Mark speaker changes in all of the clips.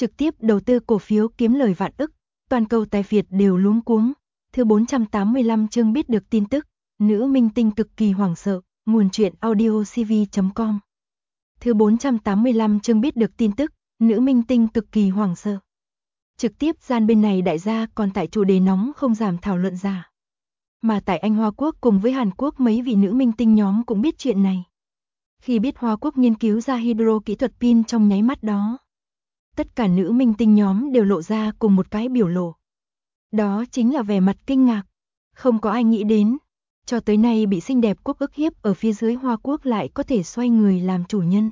Speaker 1: trực tiếp đầu tư cổ phiếu kiếm lời vạn ức, toàn cầu tài phiệt đều luống cuống. Thứ 485 chương biết được tin tức, nữ minh tinh cực kỳ hoảng sợ, nguồn truyện audiocv.com. Thứ 485 chương biết được tin tức, nữ minh tinh cực kỳ hoảng sợ. Trực tiếp gian bên này đại gia còn tại chủ đề nóng không giảm thảo luận ra. Mà tại Anh Hoa Quốc cùng với Hàn Quốc mấy vị nữ minh tinh nhóm cũng biết chuyện này. Khi biết Hoa Quốc nghiên cứu ra hydro kỹ thuật pin trong nháy mắt đó, tất cả nữ minh tinh nhóm đều lộ ra cùng một cái biểu lộ. Đó chính là vẻ mặt kinh ngạc. Không có ai nghĩ đến, cho tới nay bị xinh đẹp quốc ức hiếp ở phía dưới Hoa Quốc lại có thể xoay người làm chủ nhân.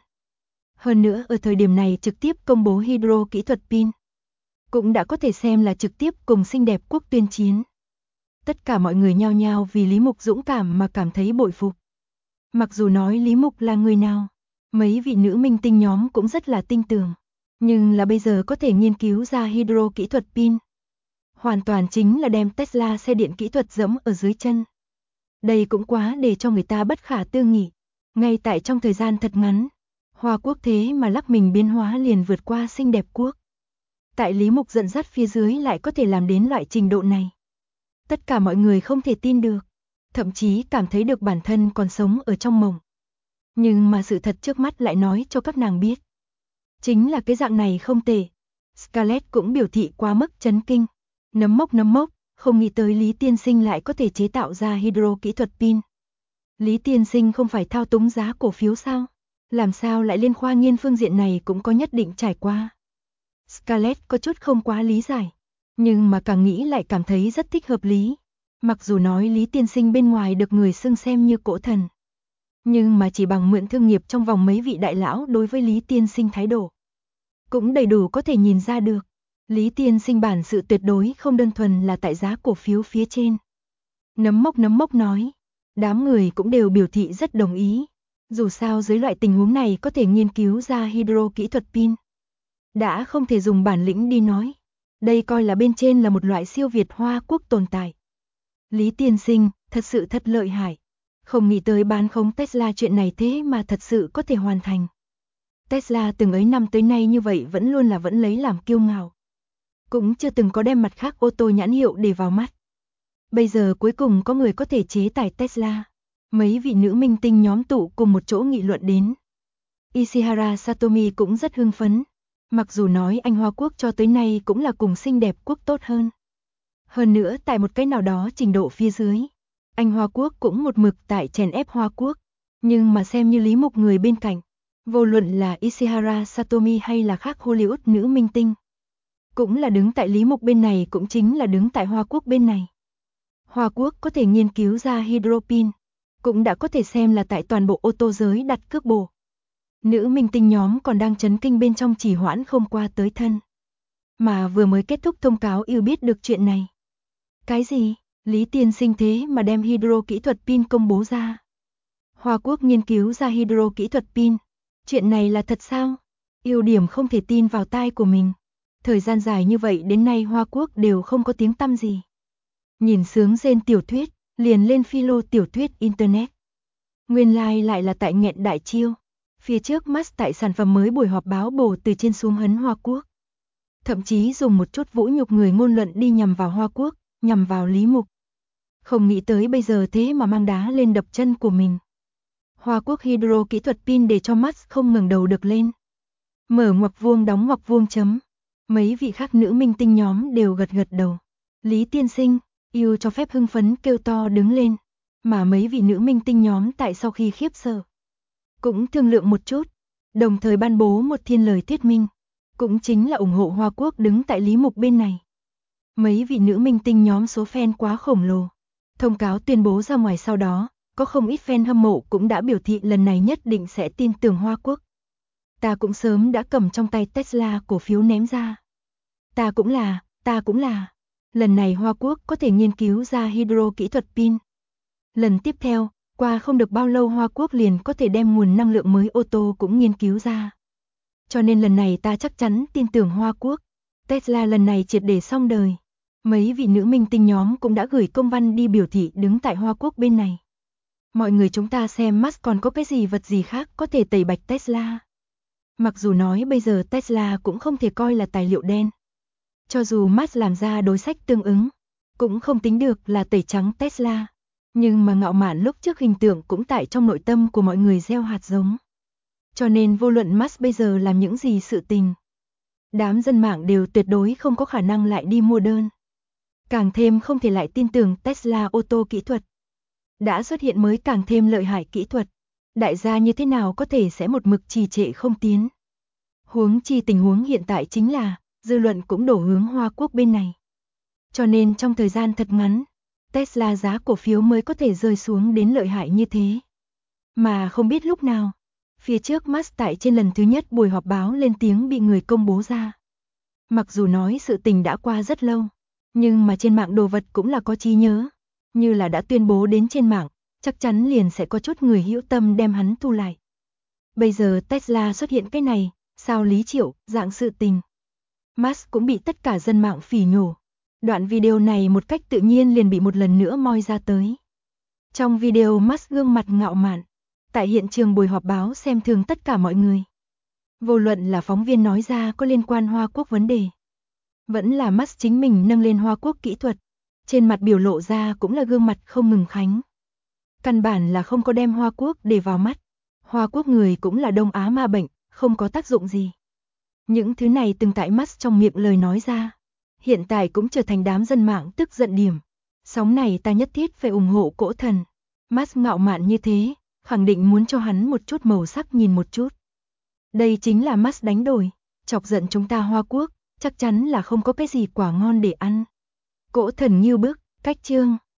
Speaker 1: Hơn nữa ở thời điểm này trực tiếp công bố hydro kỹ thuật pin, cũng đã có thể xem là trực tiếp cùng xinh đẹp quốc tuyên chiến. Tất cả mọi người nhao nhao vì Lý Mục dũng cảm mà cảm thấy bội phục. Mặc dù nói Lý Mục là người nào, mấy vị nữ minh tinh nhóm cũng rất là tin tưởng, nhưng là bây giờ có thể nghiên cứu ra hydro kỹ thuật pin, hoàn toàn chính là đem Tesla xe điện kỹ thuật giẫm ở dưới chân. Đây cũng quá để cho người ta bất khả tư nghị. Ngay tại trong thời gian thật ngắn, Hoa Quốc thế mà lắc mình biến hóa liền vượt qua xinh đẹp quốc. Tại Lý Mục dẫn dắt phía dưới lại có thể làm đến loại trình độ này. Tất cả mọi người không thể tin được, thậm chí cảm thấy được bản thân còn sống ở trong mộng. Nhưng mà sự thật trước mắt lại nói cho các nàng biết, chính là cái dạng này không tệ. Scarlett cũng biểu thị quá mức chấn kinh. Nấm mốc, không nghĩ tới Lý Tiên Sinh lại có thể chế tạo ra hydro kỹ thuật pin. Lý Tiên Sinh không phải thao túng giá cổ phiếu sao? Làm sao lại liên khoa nghiên phương diện này cũng có nhất định trải qua? Scarlett có chút không quá lý giải, nhưng mà càng nghĩ lại cảm thấy rất thích hợp lý. Mặc dù nói Lý Tiên Sinh bên ngoài được người xưng xem như cỗ thần, nhưng mà chỉ bằng mượn thương nghiệp trong vòng mấy vị đại lão đối với Lý Tiên Sinh thái độ, cũng đầy đủ có thể nhìn ra được. Lý Tiên Sinh bản sự tuyệt đối không đơn thuần là tại giá cổ phiếu phía trên. Nấm mốc nói, đám người cũng đều biểu thị rất đồng ý. Dù sao dưới loại tình huống này có thể nghiên cứu ra hydro kỹ thuật pin, đã không thể dùng bản lĩnh đi nói. Đây coi là bên trên là một loại siêu việt Hoa Quốc tồn tại. Lý Tiên Sinh, thật sự thật lợi hại. Không nghĩ tới bán khống Tesla chuyện này thế mà thật sự có thể hoàn thành. Tesla từng ấy năm tới nay như vậy vẫn luôn là vẫn lấy làm kiêu ngạo, cũng chưa từng có đem mặt khác ô tô nhãn hiệu để vào mắt. Bây giờ cuối cùng có người có thể chế tài Tesla. Mấy vị nữ minh tinh nhóm tụ cùng một chỗ nghị luận đến. Ishihara Satomi cũng rất hưng phấn. Mặc dù nói Anh Hoa Quốc cho tới nay cũng là cùng xinh đẹp quốc tốt hơn. Hơn nữa tại một cái nào đó trình độ phía dưới, Anh Hoa Quốc cũng một mực tại chèn ép Hoa Quốc. Nhưng mà xem như Lý Mục người bên cạnh, vô luận là Ishihara Satomi hay là khác Hollywood nữ minh tinh, cũng là đứng tại Lý Mục bên này, cũng chính là đứng tại Hoa Quốc bên này. Hoa Quốc có thể nghiên cứu ra hydro pin, cũng đã có thể xem là tại toàn bộ ô tô giới đặt cước bộ. Nữ minh tinh nhóm còn đang chấn kinh bên trong chỉ hoãn không qua tới thân. Mà vừa mới kết thúc thông cáo yêu biết được chuyện này. Cái gì? Lý Tiên Sinh thế mà đem hydro kỹ thuật pin công bố ra. Hoa Quốc nghiên cứu ra hydro kỹ thuật pin. Chuyện này là thật sao? Yêu điểm không thể tin vào tai của mình. Thời gian dài như vậy đến nay Hoa Quốc đều không có tiếng tăm gì. Nhìn sướng rên tiểu thuyết, liền lên philo tiểu thuyết Internet. Nguyên lai lại là tại nghẹn đại chiêu. Phía trước Max tại sản phẩm mới buổi họp báo bổ từ trên xuống hấn Hoa Quốc. Thậm chí dùng một chút vũ nhục người ngôn luận đi nhằm vào Hoa Quốc, nhằm vào Lý Mục. Không nghĩ tới bây giờ thế mà mang đá lên đập chân của mình. Hoa Quốc hydro kỹ thuật pin để cho Max không ngẩng đầu được lên. Mở ngoặc vuông đóng ngoặc vuông chấm. Mấy vị khác nữ minh tinh nhóm đều gật gật đầu. Lý Tiên Sinh, yêu cho phép hưng phấn kêu to đứng lên. Mà mấy vị nữ minh tinh nhóm tại sau khi khiếp sợ, cũng thương lượng một chút, đồng thời ban bố một thiên lời thuyết minh, cũng chính là ủng hộ Hoa Quốc đứng tại Lý Mục bên này. Mấy vị nữ minh tinh nhóm số fan quá khổng lồ. Thông cáo tuyên bố ra ngoài sau đó, có không ít fan hâm mộ cũng đã biểu thị lần này nhất định sẽ tin tưởng Hoa Quốc. Ta cũng sớm đã cầm trong tay Tesla cổ phiếu ném ra. Ta cũng là. Lần này Hoa Quốc có thể nghiên cứu ra hydro kỹ thuật pin. Lần tiếp theo, qua không được bao lâu Hoa Quốc liền có thể đem nguồn năng lượng mới ô tô cũng nghiên cứu ra. Cho nên lần này ta chắc chắn tin tưởng Hoa Quốc. Tesla lần này triệt để xong đời. Mấy vị nữ minh tinh nhóm cũng đã gửi công văn đi biểu thị đứng tại Hoa Quốc bên này. Mọi người chúng ta xem Musk còn có cái gì vật gì khác có thể tẩy bạch Tesla. Mặc dù nói bây giờ Tesla cũng không thể coi là tài liệu đen. Cho dù Musk làm ra đối sách tương ứng, cũng không tính được là tẩy trắng Tesla. Nhưng mà ngạo mạn lúc trước hình tượng cũng tại trong nội tâm của mọi người gieo hạt giống. Cho nên vô luận Musk bây giờ làm những gì sự tình, đám dân mạng đều tuyệt đối không có khả năng lại đi mua đơn. Càng thêm không thể lại tin tưởng Tesla ô tô kỹ thuật. Đã xuất hiện mới càng thêm lợi hại kỹ thuật. Đại gia như thế nào có thể sẽ một mực trì trệ không tiến. Huống chi tình huống hiện tại chính là, dư luận cũng đổ hướng Hoa Quốc bên này. Cho nên trong thời gian thật ngắn, Tesla giá cổ phiếu mới có thể rơi xuống đến lợi hại như thế. Mà không biết lúc nào, phía trước Musk tại trên lần thứ nhất buổi họp báo lên tiếng bị người công bố ra. Mặc dù nói sự tình đã qua rất lâu, nhưng mà trên mạng đồ vật cũng là có trí nhớ. Như là đã tuyên bố đến trên mạng, chắc chắn liền sẽ có chút người hữu tâm đem hắn thu lại. Bây giờ Tesla xuất hiện cái này, sao Lý Triệu, dạng sự tình. Musk cũng bị tất cả dân mạng phỉ nhổ. Đoạn video này một cách tự nhiên liền bị một lần nữa moi ra tới. Trong video Musk gương mặt ngạo mạn, tại hiện trường buổi họp báo xem thường tất cả mọi người. Vô luận là phóng viên nói ra có liên quan Hoa Quốc vấn đề, vẫn là Musk chính mình nâng lên Hoa Quốc kỹ thuật, trên mặt biểu lộ ra cũng là gương mặt không mừng khánh. Căn bản là không có đem Hoa Quốc để vào mắt. Hoa Quốc người cũng là Đông Á ma bệnh, không có tác dụng gì. Những thứ này từng tại Musk trong miệng lời nói ra, hiện tại cũng trở thành đám dân mạng tức giận điểm. Sóng này ta nhất thiết phải ủng hộ cỗ thần. Musk ngạo mạn như thế, khẳng định muốn cho hắn một chút màu sắc nhìn một chút. Đây chính là Musk đánh đổi, chọc giận chúng ta Hoa Quốc, chắc chắn là không có cái gì quả ngon để ăn. Cỗ thần như bức, cách chương.